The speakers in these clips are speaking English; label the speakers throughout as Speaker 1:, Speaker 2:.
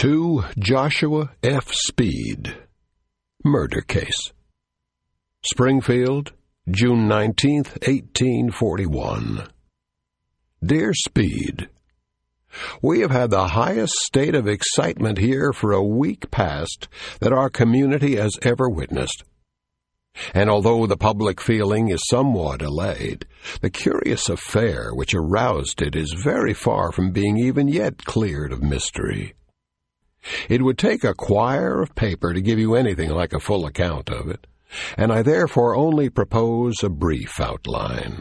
Speaker 1: To Joshua F. Speed. Murder Case. Springfield, June 19, 1841. Dear Speed, we have had the highest state of excitement here for a week past that our community has ever witnessed. And although the public feeling is somewhat allayed, the curious affair which aroused it is very far from being even yet cleared of mystery. It would take a quire of paper to give you anything like a full account of it, and I therefore only propose a brief outline.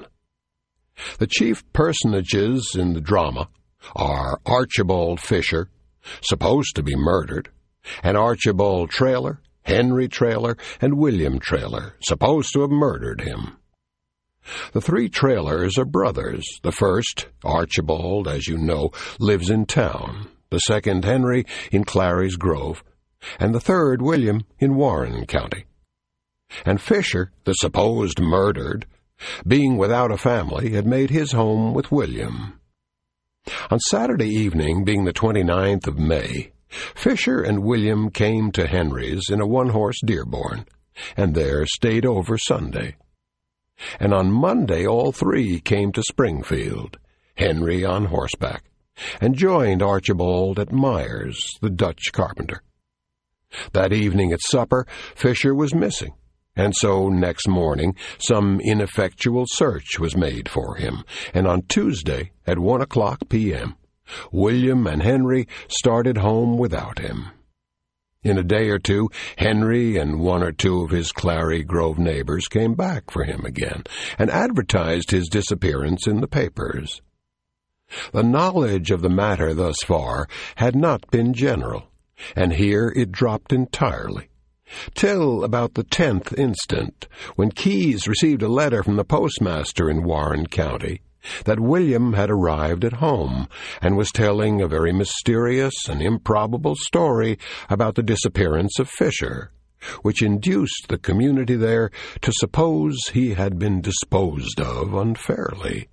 Speaker 1: The chief personages in the drama are Archibald Fisher, supposed to be murdered, and Archibald Traylor, Henry Traylor, and William Traylor, supposed to have murdered him. The three Traylors are brothers. The first, Archibald, as you know, lives in town. The second, Henry, in Clary's Grove, and the third, William, in Warren County. And Fisher, the supposed murdered, being without a family, had made his home with William. On Saturday evening, being the 29th of May, Fisher and William came to Henry's in a one-horse Dearborn, and there stayed over Sunday. And on Monday all three came to Springfield, Henry on horseback, and joined Archibald at Myers, the Dutch carpenter. That evening at supper, Fisher was missing, and so next morning some ineffectual search was made for him, and on Tuesday at 1:00 p.m., William and Henry started home without him. In a day or two, Henry and one or two of his Clary Grove neighbors came back for him again, and advertised his disappearance in the papers. The knowledge of the matter thus far had not been general, and here it dropped entirely, till about the 10th instant, when Keyes received a letter from the postmaster in Warren County that William had arrived at home and was telling a very mysterious and improbable story about the disappearance of Fisher, which induced the community there to suppose he had been disposed of unfairly.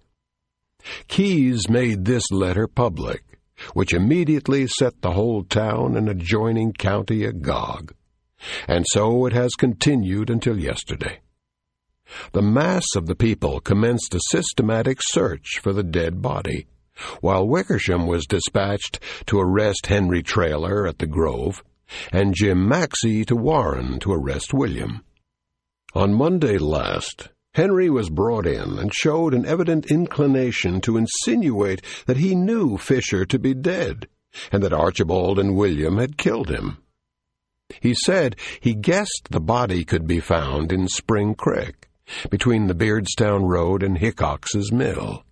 Speaker 1: Keyes made this letter public, which immediately set the whole town and adjoining county agog, and so it has continued until yesterday. The mass of the people commenced a systematic search for the dead body, while Wickersham was dispatched to arrest Henry Traylor at the Grove, and Jim Maxey to Warren to arrest William. On Monday last, Henry was brought in and showed an evident inclination to insinuate that he knew Fisher to be dead, and that Archibald and William had killed him. He said he guessed the body could be found in Spring Creek, between the Beardstown Road and Hickox's Mill.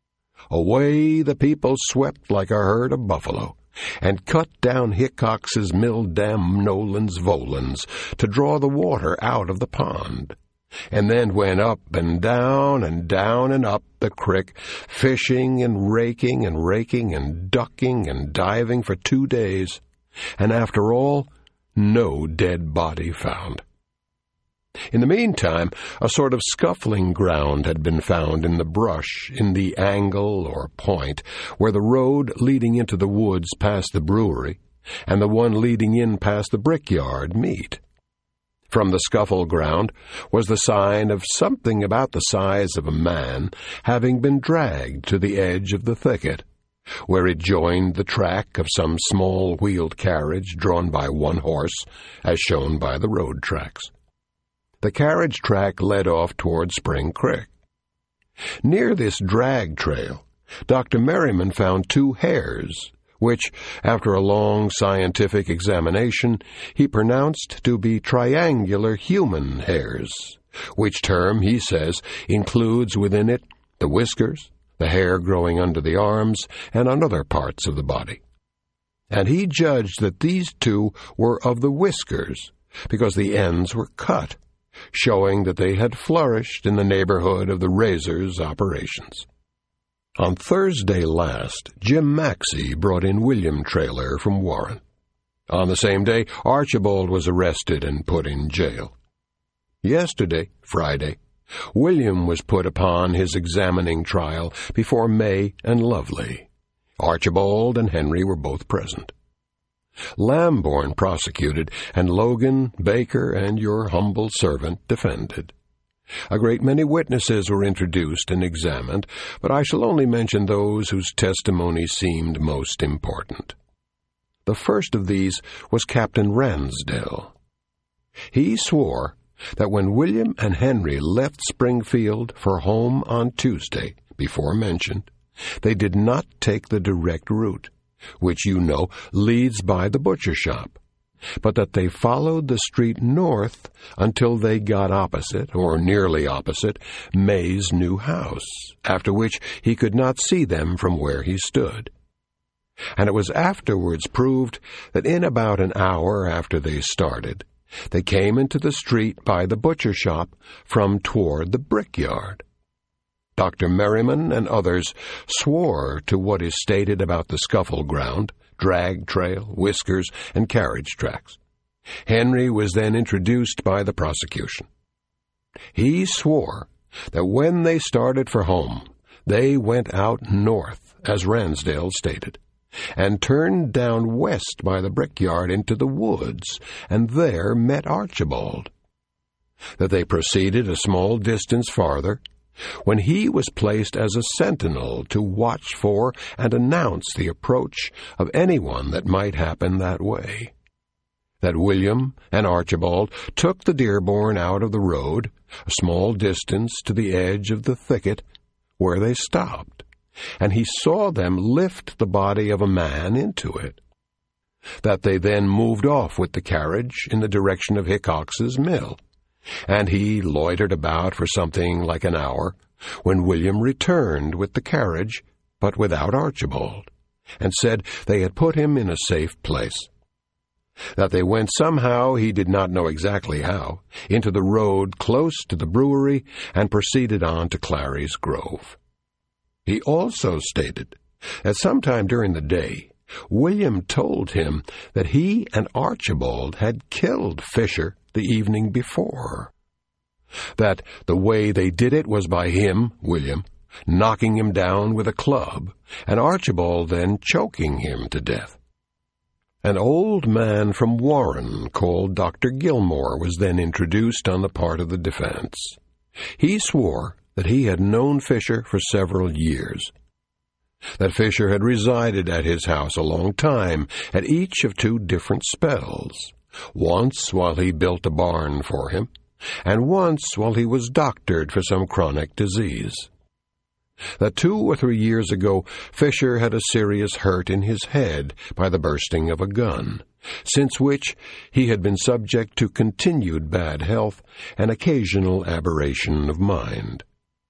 Speaker 1: Away the people swept like a herd of buffalo, and cut down Hickox's Mill dam Nolan's Volans to draw the water out of the pond, and then went up and down and up the creek, fishing and raking and ducking and diving for 2 days, and after all, no dead body found. In the meantime, a sort of scuffling ground had been found in the brush in the angle or point where the road leading into the woods past the brewery and the one leading in past the brickyard meet. From the scuffle ground was the sign of something about the size of a man having been dragged to the edge of the thicket, where it joined the track of some small wheeled carriage drawn by one horse, as shown by the road tracks. The carriage track led off toward Spring Creek. Near this drag trail, Dr. Merriman found 2 hairs, which, after a long scientific examination, he pronounced to be triangular human hairs, which term, he says, includes within it the whiskers, the hair growing under the arms, and on other parts of the body. And he judged that these 2 were of the whiskers, because the ends were cut, showing that they had flourished in the neighborhood of the razor's operations. On Thursday last, Jim Maxey brought in William Traylor from Warren. On the same day, Archibald was arrested and put in jail. Yesterday, Friday, William was put upon his examining trial before May and Lovely. Archibald and Henry were both present. Lamborn prosecuted, and Logan, Baker, and your humble servant defended. A great many witnesses were introduced and examined, but I shall only mention those whose testimony seemed most important. The first of these was Captain Ransdell. He swore that when William and Henry left Springfield for home on Tuesday, before mentioned, they did not take the direct route, which you know leads by the butcher shop, but that they followed the street north until they got opposite, or nearly opposite, May's new house, after which he could not see them from where he stood. And it was afterwards proved that in about an hour after they started, they came into the street by the butcher shop from toward the brickyard. Dr. Merriman and others swore to what is stated about the scuffle ground, drag trail, whiskers, and carriage tracks. Henry was then introduced by the prosecution. He swore that when they started for home, they went out north, as Ransdell stated, and turned down west by the brickyard into the woods, and there met Archibald. That they proceeded a small distance farther, when he was placed as a sentinel to watch for and announce the approach of anyone that might happen that way. That William and Archibald took the Dearborn out of the road, a small distance to the edge of the thicket, where they stopped, and he saw them lift the body of a man into it. That they then moved off with the carriage in the direction of Hickox's mill, and he loitered about for something like an hour, when William returned with the carriage, but without Archibald, and said they had put him in a safe place. That they went somehow, he did not know exactly how, into the road close to the brewery, and proceeded on to Clary's Grove. He also stated that sometime during the day, William told him that he and Archibald had killed Fisher the evening before. That the way they did it was by him, William, knocking him down with a club, and Archibald then choking him to death. An old man from Warren called Dr. Gilmore was then introduced on the part of the defense. He swore that he had known Fisher for several years, that Fisher had resided at his house a long time at each of 2 different spells, once while he built a barn for him, and once while he was doctored for some chronic disease. That 2 or 3 years ago Fisher had a serious hurt in his head by the bursting of a gun, since which he had been subject to continued bad health and occasional aberration of mind.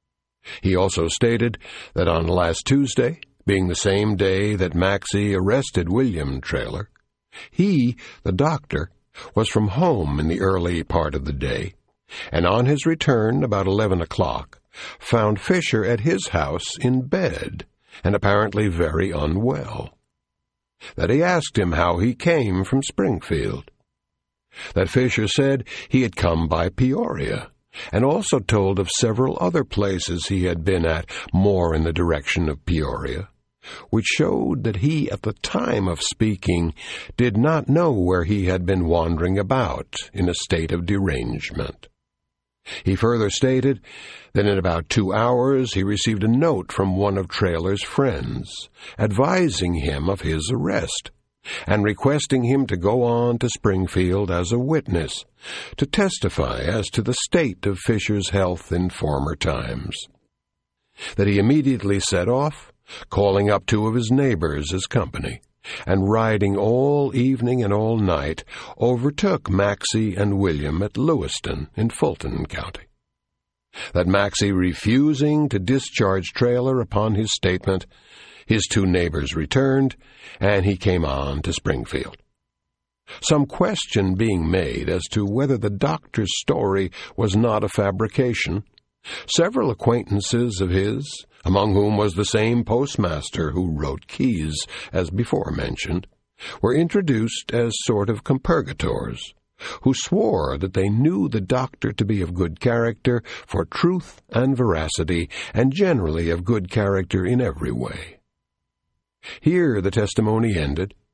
Speaker 1: He also stated that on last Tuesday, being the same day that Maxey arrested William Traylor, he, the doctor, was from home in the early part of the day, and on his return about 11 o'clock, found Fisher at his house in bed, and apparently very unwell. That he asked him how he came from Springfield. That Fisher said he had come by Peoria, and also told of several other places he had been at more in the direction of Peoria, which showed that he, at the time of speaking, did not know where he had been wandering about in a state of derangement. He further stated that in about 2 hours he received a note from one of Traylor's friends, advising him of his arrest, and requesting him to go on to Springfield as a witness, to testify as to the state of Fisher's health in former times. That he immediately set off, calling up 2 of his neighbors as company, and riding all evening and all night, overtook Maxey and William at Lewiston in Fulton County. That Maxey refusing to discharge Traylor upon his statement, his 2 neighbors returned, and he came on to Springfield. Some question being made as to whether the doctor's story was not a fabrication, several acquaintances of his, among whom was the same postmaster who wrote Keys, as before mentioned, were introduced as sort of compurgators, who swore that they knew the doctor to be of good character for truth and veracity, and generally of good character in every way. Here the testimony ended,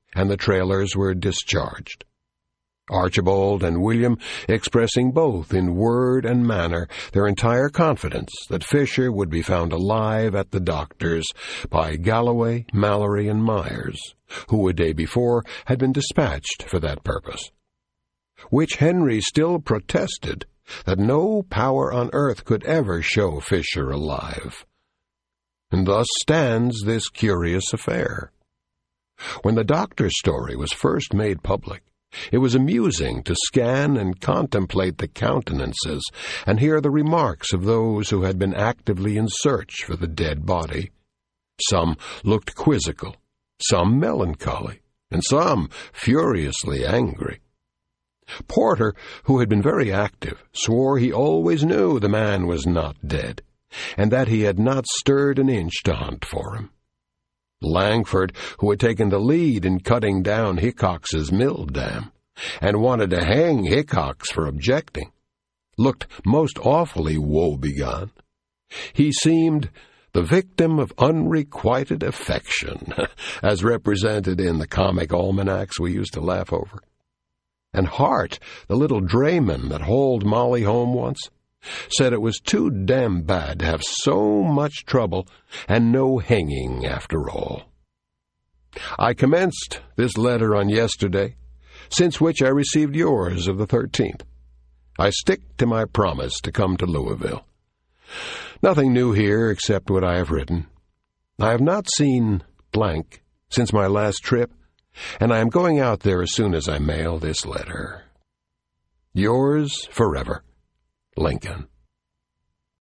Speaker 1: and the trailers were discharged. Archibald and William expressing both in word and manner their entire confidence that Fisher would be found alive at the doctor's by Galloway, Mallory, and Myers, who a day before had been dispatched for that purpose. Which Henry still protested that no power on earth could ever show Fisher alive. And thus stands this curious affair. When the doctor's story was first made public, it was amusing to scan and contemplate the countenances and hear the remarks of those who had been actively in search for the dead body. Some looked quizzical, some melancholy, and some furiously angry. Porter, who had been very active, swore he always knew the man was not dead, and that he had not stirred an inch to hunt for him. Langford, who had taken the lead in cutting down Hickox's mill dam, and wanted to hang Hickox for objecting, looked most awfully woe-begone. He seemed the victim of unrequited affection, as represented in the comic almanacs we used to laugh over. And Hart, the little drayman that hauled Molly home once, said it was too damn bad to have so much trouble and no hanging after all. I commenced this letter on yesterday, since which I received yours of the 13th. I stick to my promise to come to Louisville. Nothing new here except what I have written. I have not seen blank since my last trip, and I am going out there as soon as I mail this letter. Yours forever, Lincoln.